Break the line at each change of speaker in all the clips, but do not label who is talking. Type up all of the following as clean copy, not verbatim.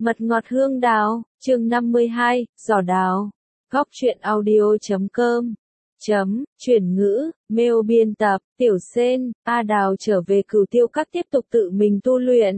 Mật ngọt hương đào, chương 52, giỏ đào. Góc truyện audio.com. Chuyển ngữ, mail biên tập, Tiểu Sên, A Đào trở về Cửu Tiêu Các tiếp tục tự mình tu luyện.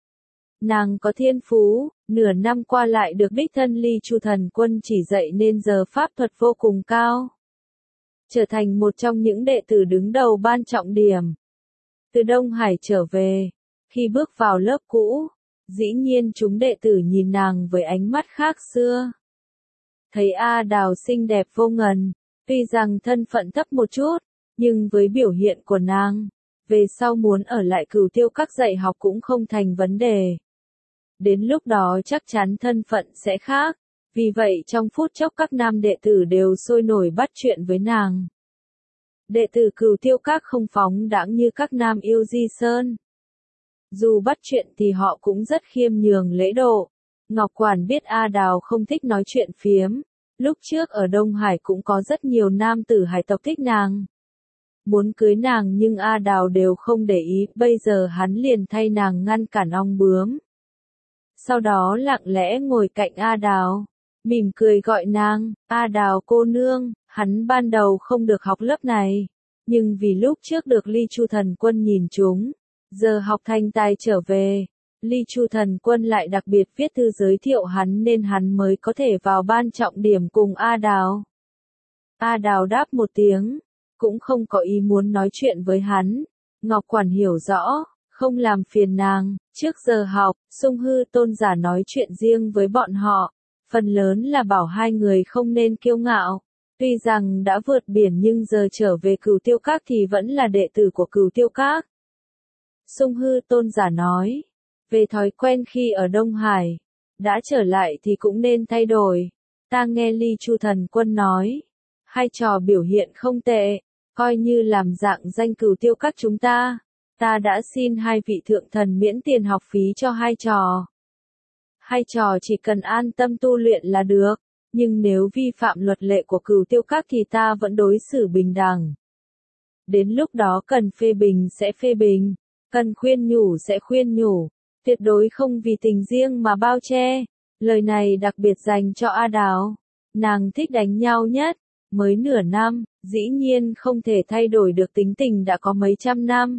Nàng có thiên phú, nửa năm qua lại được đích thân Ly Chu Thần Quân chỉ dạy nên giờ pháp thuật vô cùng cao. Trở thành một trong những đệ tử đứng đầu ban trọng điểm. Từ Đông Hải trở về, khi bước vào lớp cũ, dĩ nhiên chúng đệ tử nhìn nàng với ánh mắt khác xưa. Thấy A Đào xinh đẹp vô ngần, tuy rằng thân phận thấp một chút, nhưng với biểu hiện của nàng, về sau muốn ở lại Cửu Tiêu Các dạy học cũng không thành vấn đề. Đến lúc đó chắc chắn thân phận sẽ khác, vì vậy trong phút chốc các nam đệ tử đều sôi nổi bắt chuyện với nàng. Đệ tử Cửu Tiêu Các không phóng đãng như các nam yêu Di Sơn. Dù bắt chuyện thì họ cũng rất khiêm nhường lễ độ. Ngọc Quản biết A Đào không thích nói chuyện phiếm. Lúc trước ở Đông Hải cũng có rất nhiều nam tử hải tộc thích nàng. Muốn cưới nàng nhưng A Đào đều không để ý, bây giờ hắn liền thay nàng ngăn cản ong bướm. Sau đó lặng lẽ ngồi cạnh A Đào, mỉm cười gọi nàng, A Đào cô nương. Hắn ban đầu không được học lớp này, nhưng vì lúc trước được Ly Chu Thần Quân nhìn trúng, giờ học thành tài trở về, Ly Chu Thần Quân lại đặc biệt viết thư giới thiệu hắn nên hắn mới có thể vào ban trọng điểm cùng A Đào. A Đào đáp một tiếng, cũng không có ý muốn nói chuyện với hắn. Ngọc Quản hiểu rõ, không làm phiền nàng. Trước giờ học, Sung Hư Tôn giả nói chuyện riêng với bọn họ, phần lớn là bảo hai người không nên kiêu ngạo. Tuy rằng đã vượt biển nhưng giờ trở về Cửu Tiêu Các thì vẫn là đệ tử của Cửu Tiêu Các. Sung Hư Tôn giả nói, về thói quen khi ở Đông Hải, đã trở lại thì cũng nên thay đổi. Ta nghe Ly Chu Thần Quân nói, hai trò biểu hiện không tệ, coi như làm dạng danh Cửu Tiêu Các chúng ta. Ta đã xin hai vị thượng thần miễn tiền học phí cho hai trò. Hai trò chỉ cần an tâm tu luyện là được, nhưng nếu vi phạm luật lệ của Cửu Tiêu Các thì ta vẫn đối xử bình đẳng. Đến lúc đó cần phê bình sẽ phê bình, cần khuyên nhủ sẽ khuyên nhủ, tuyệt đối không vì tình riêng mà bao che. Lời này đặc biệt dành cho A Đào. Nàng thích đánh nhau nhất, mới nửa năm, dĩ nhiên không thể thay đổi được tính tình đã có mấy trăm năm.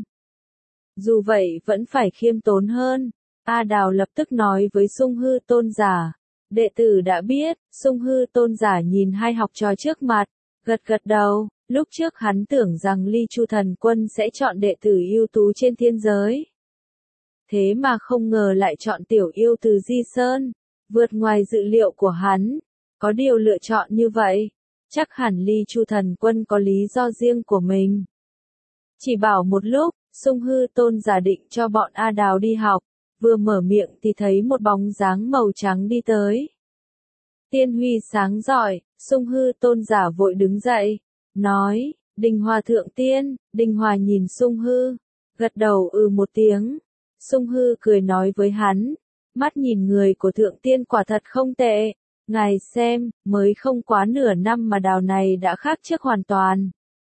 Dù vậy vẫn phải khiêm tốn hơn. A Đào lập tức nói với Sung Hư Tôn giả. Đệ tử đã biết. Sung Hư Tôn giả nhìn hai học trò trước mặt, gật gật đầu. Lúc trước hắn tưởng rằng Ly Chu Thần Quân sẽ chọn đệ tử ưu tú trên thiên giới. Thế mà không ngờ lại chọn tiểu yêu từ Di Sơn, vượt ngoài dự liệu của hắn. Có điều lựa chọn như vậy, chắc hẳn Ly Chu Thần Quân có lý do riêng của mình. Chỉ bảo một lúc, Sung Hư Tôn giả định cho bọn A Đào đi học, vừa mở miệng thì thấy một bóng dáng màu trắng đi tới. Tiên huy sáng rọi, Sung Hư Tôn giả vội đứng dậy, nói, Đình Hòa thượng tiên. Đình Hòa nhìn Sung Hư, gật đầu một tiếng. Sung Hư cười nói với hắn, mắt nhìn người của thượng tiên quả thật không tệ. Ngài xem, mới không quá nửa năm mà Đào này đã khác trước hoàn toàn.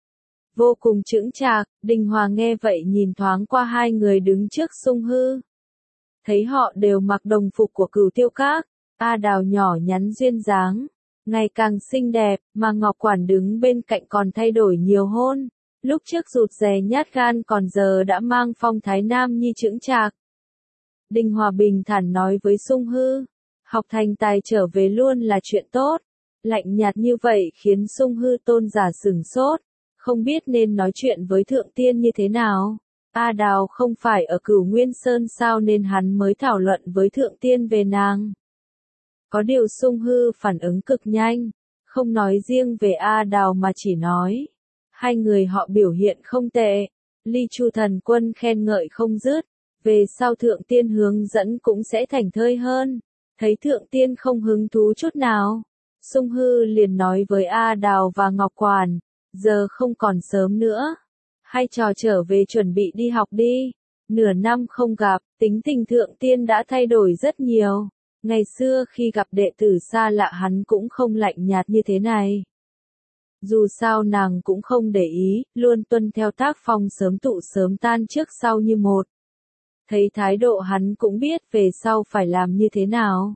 Vô cùng chững chạc. Đình Hòa nghe vậy nhìn thoáng qua hai người đứng trước Sung Hư. Thấy họ đều mặc đồng phục của Cửu Tiêu Các. A Đào nhỏ nhắn duyên dáng, ngày càng xinh đẹp, mà Ngọc Quản đứng bên cạnh còn thay đổi nhiều hơn. Lúc trước rụt rè nhát gan còn giờ đã mang phong thái nam nhi chững chạc. Đình Hòa bình thản nói với Sung Hư, học thành tài trở về luôn là chuyện tốt. Lạnh nhạt như vậy khiến Sung Hư Tôn giả sửng sốt, không biết nên nói chuyện với thượng tiên như thế nào. A Đào không phải ở Cửu Nguyên Sơn sao nên hắn mới thảo luận với thượng tiên về nàng. Có điều Sung Hư phản ứng cực nhanh, không nói riêng về A Đào mà chỉ nói, hai người họ biểu hiện không tệ. Ly Chu Thần Quân khen ngợi không dứt, về sau thượng tiên hướng dẫn cũng sẽ thành thơi hơn. Thấy thượng tiên không hứng thú chút nào, Sung Hư liền nói với A Đào và Ngọc Quản, giờ không còn sớm nữa, hai trò trở về chuẩn bị đi học đi. Nửa năm không gặp, tính tình thượng tiên đã thay đổi rất nhiều. Ngày xưa khi gặp đệ tử xa lạ hắn cũng không lạnh nhạt như thế này. Dù sao nàng cũng không để ý, luôn tuân theo tác phong sớm tụ sớm tan trước sau như một. Thấy thái độ hắn cũng biết về sau phải làm như thế nào.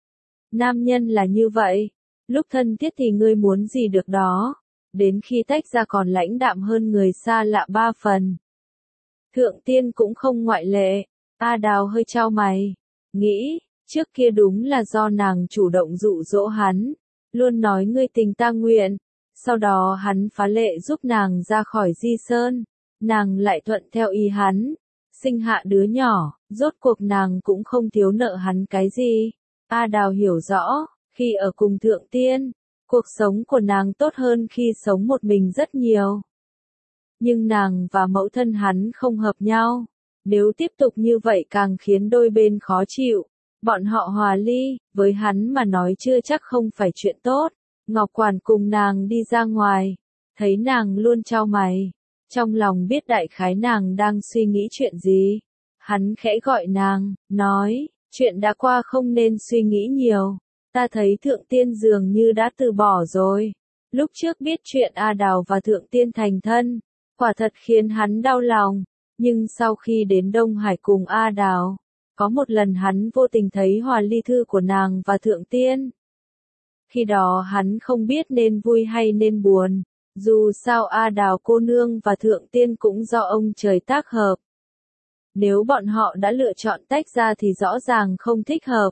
Nam nhân là như vậy, lúc thân thiết thì ngươi muốn gì được đó, đến khi tách ra còn lãnh đạm hơn người xa lạ 3 phần. Thượng Tiên cũng không ngoại lệ. A Đào hơi chau mày, nghĩ, trước kia đúng là do nàng chủ động dụ dỗ hắn, luôn nói ngươi tình ta nguyện, sau đó hắn phá lệ giúp nàng ra khỏi Di Sơn, nàng lại thuận theo ý hắn, sinh hạ đứa nhỏ, rốt cuộc nàng cũng không thiếu nợ hắn cái gì. A Đào hiểu rõ, khi ở cùng Thượng Tiên, cuộc sống của nàng tốt hơn khi sống một mình rất nhiều. Nhưng nàng và mẫu thân hắn không hợp nhau, nếu tiếp tục như vậy càng khiến đôi bên khó chịu. Bọn họ hòa ly, với hắn mà nói chưa chắc không phải chuyện tốt. Ngọc Quản cùng nàng đi ra ngoài, thấy nàng luôn chau mày, trong lòng biết đại khái nàng đang suy nghĩ chuyện gì. Hắn khẽ gọi nàng, nói, chuyện đã qua không nên suy nghĩ nhiều, ta thấy Thượng Tiên dường như đã từ bỏ rồi. Lúc trước biết chuyện A Đào và Thượng Tiên thành thân, quả thật khiến hắn đau lòng, nhưng sau khi đến Đông Hải cùng A Đào, có một lần hắn vô tình thấy hòa ly thư của nàng và Thượng Tiên. Khi đó hắn không biết nên vui hay nên buồn, dù sao A Đào cô nương và Thượng Tiên cũng do ông trời tác hợp. Nếu bọn họ đã lựa chọn tách ra thì rõ ràng không thích hợp.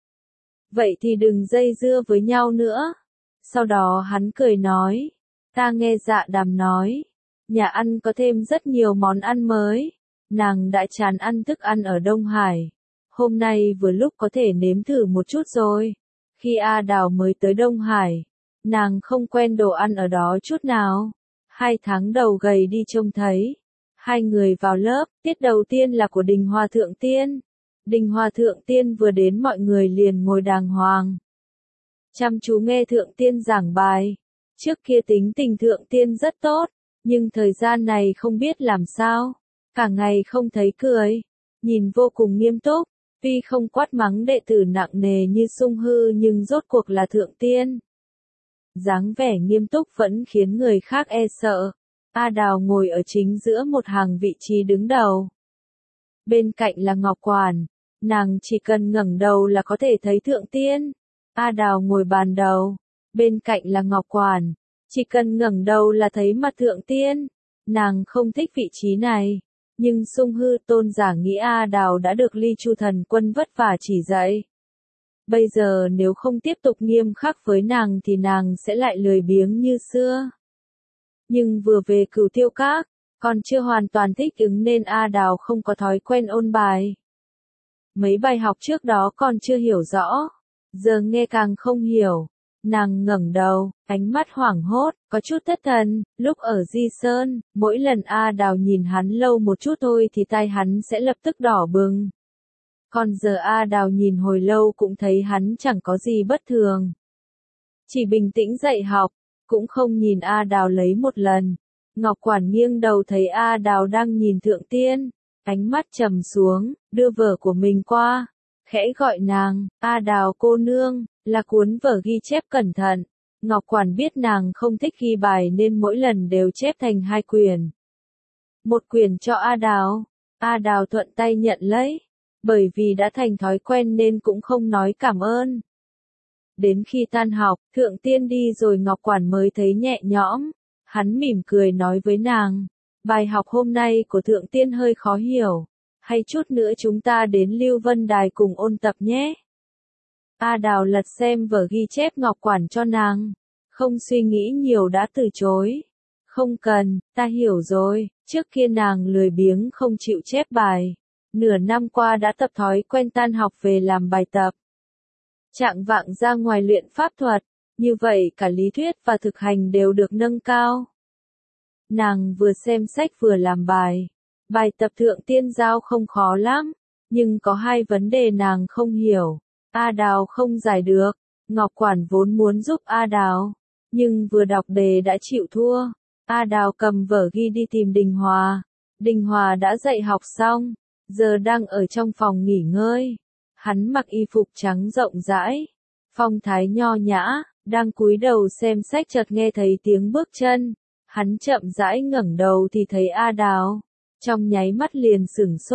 Vậy thì đừng dây dưa với nhau nữa. Sau đó hắn cười nói, ta nghe Dạ Đàm nói, nhà ăn có thêm rất nhiều món ăn mới, nàng đã chán ăn thức ăn ở Đông Hải. Hôm nay vừa lúc có thể nếm thử một chút rồi. Khi A Đào mới tới Đông Hải, nàng không quen đồ ăn ở đó chút nào. 2 tháng đầu gầy đi trông thấy. 2 người vào lớp, tiết đầu tiên là của Đình Hòa Thượng Tiên. Đình Hòa Thượng Tiên vừa đến mọi người liền ngồi đàng hoàng. Chăm chú nghe Thượng Tiên giảng bài. Trước kia tính tình Thượng Tiên rất tốt, nhưng thời gian này không biết làm sao. Cả ngày không thấy cười, nhìn vô cùng nghiêm túc. Tuy không quát mắng đệ tử nặng nề như Sung Hư nhưng rốt cuộc là Thượng Tiên. Dáng vẻ nghiêm túc vẫn khiến người khác e sợ. A Đào ngồi ở chính giữa một hàng vị trí đứng đầu. Bên cạnh là Ngọc Quản, nàng chỉ cần ngẩng đầu là có thể thấy Thượng Tiên. A Đào ngồi bàn đầu, bên cạnh là Ngọc Quản, chỉ cần ngẩng đầu là thấy mặt Thượng Tiên. Nàng không thích vị trí này. Nhưng Sung Hư tôn giả nghĩ A Đào đã được Ly Chu Thần Quân vất vả chỉ dạy. Bây giờ nếu không tiếp tục nghiêm khắc với nàng thì nàng sẽ lại lười biếng như xưa. Nhưng vừa về Cửu Tiêu Các, còn chưa hoàn toàn thích ứng nên A Đào không có thói quen ôn bài. Mấy bài học trước đó còn chưa hiểu rõ, giờ nghe càng không hiểu. Nàng ngẩng đầu, ánh mắt hoảng hốt, có chút thất thần. Lúc ở Di Sơn, mỗi lần A Đào nhìn hắn lâu một chút thôi thì tai hắn sẽ lập tức đỏ bừng. Còn giờ A Đào nhìn hồi lâu cũng thấy hắn chẳng có gì bất thường. Chỉ bình tĩnh dạy học, cũng không nhìn A Đào lấy một lần. Ngọc Quản nghiêng đầu thấy A Đào đang nhìn Thượng Tiên, ánh mắt trầm xuống, đưa vở của mình qua, khẽ gọi nàng, A Đào cô nương. Là cuốn vở ghi chép cẩn thận. Ngọc Quản biết nàng không thích ghi bài nên mỗi lần đều chép thành 2 quyển. Một quyển cho A Đào. A Đào thuận tay nhận lấy. Bởi vì đã thành thói quen nên cũng không nói cảm ơn. Đến khi tan học, Thượng Tiên đi rồi Ngọc Quản mới thấy nhẹ nhõm. Hắn mỉm cười nói với nàng. Bài học hôm nay của Thượng Tiên hơi khó hiểu. Hay chút nữa chúng ta đến Lưu Vân Đài cùng ôn tập nhé. A Đào lật xem vở ghi chép Ngọc Quản cho nàng, không suy nghĩ nhiều đã từ chối. Không cần, ta hiểu rồi, trước kia nàng lười biếng không chịu chép bài. Nửa năm qua đã tập thói quen tan học về làm bài tập. Chạng vạng ra ngoài luyện pháp thuật, như vậy cả lý thuyết và thực hành đều được nâng cao. Nàng vừa xem sách vừa làm bài. Bài tập Thượng Tiên giao không khó lắm, nhưng có 2 vấn đề nàng không hiểu. A Đào không giải được. Ngọc Quản vốn muốn giúp A Đào, nhưng vừa đọc đề đã chịu thua. A Đào cầm vở ghi đi tìm Đình Hòa. Đình Hòa đã dạy học xong, giờ đang ở trong phòng nghỉ ngơi. Hắn mặc y phục trắng rộng rãi, phong thái nho nhã, đang cúi đầu xem sách chợt nghe thấy tiếng bước chân. Hắn chậm rãi ngẩng đầu thì thấy A Đào, trong nháy mắt liền sửng sốt.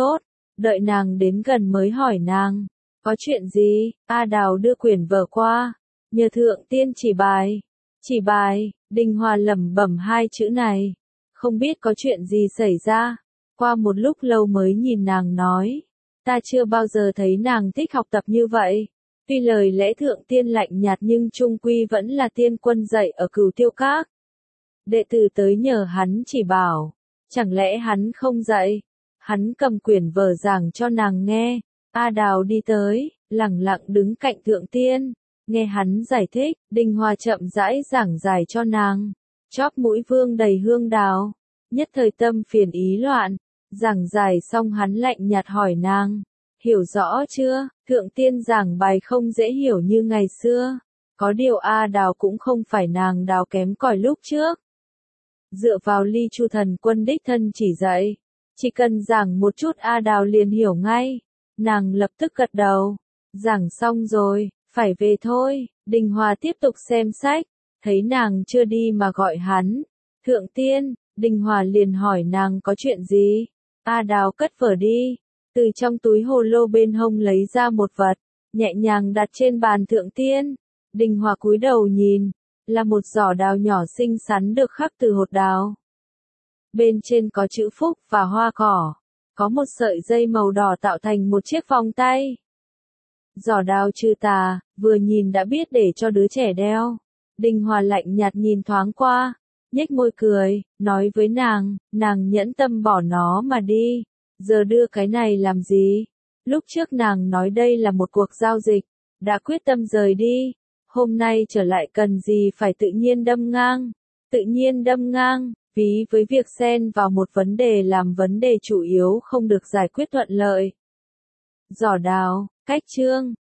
đợi nàng đến gần mới hỏi nàng, có chuyện gì? A Đào đưa quyển vở qua, nhờ thượng tiên chỉ bài. Chỉ bài, Đinh Hoa lẩm bẩm hai chữ này, không biết có chuyện gì xảy ra. Qua một lúc lâu mới nhìn nàng nói, ta chưa bao giờ thấy nàng thích học tập như vậy. Tuy lời lẽ thượng tiên lạnh nhạt nhưng trung quy vẫn là tiên quân dạy ở Cửu Tiêu Các. Đệ tử tới nhờ hắn chỉ bảo, chẳng lẽ hắn không dạy? Hắn cầm quyển vở giảng cho nàng nghe. A Đào đi tới, lẳng lặng đứng cạnh thượng tiên, nghe hắn giải thích. Đinh Hoa chậm rãi giảng giải cho nàng, chóp mũi vương đầy hương đào, nhất thời tâm phiền ý loạn. Giảng giải xong hắn lạnh nhạt hỏi nàng, hiểu rõ chưa? Thượng tiên giảng bài không dễ hiểu như ngày xưa. Có điều A Đào cũng không phải nàng Đào kém cỏi lúc trước. Dựa vào Ly Chu thần quân đích thân chỉ dạy, chỉ cần giảng một chút A Đào liền hiểu ngay. Nàng lập tức gật đầu, giảng xong rồi, phải về thôi. Đinh Hoa tiếp tục xem sách, thấy nàng chưa đi mà gọi hắn, thượng tiên. Đinh Hoa liền hỏi nàng có chuyện gì. A Đào cất vở đi, từ trong túi hồ lô bên hông lấy ra một vật, nhẹ nhàng đặt trên bàn thượng tiên. Đinh Hoa cúi đầu nhìn, là một giỏ đào nhỏ xinh xắn được khắc từ hột đào. Bên trên có chữ phúc và hoa cỏ, có một sợi dây màu đỏ tạo thành một chiếc vòng tay. Giỏ đào trừ tà, vừa nhìn đã biết để cho đứa trẻ đeo. Đinh Hoa lạnh nhạt nhìn thoáng qua, nhếch môi cười, nói với nàng nhẫn tâm bỏ nó mà đi, giờ đưa cái này làm gì? Lúc trước nàng nói đây là một cuộc giao dịch, đã quyết tâm rời đi, hôm nay trở lại cần gì phải tự nhiên đâm ngang, ví với việc xen vào một vấn đề làm vấn đề chủ yếu không được giải quyết thuận lợi. Giỏ đào, cách chương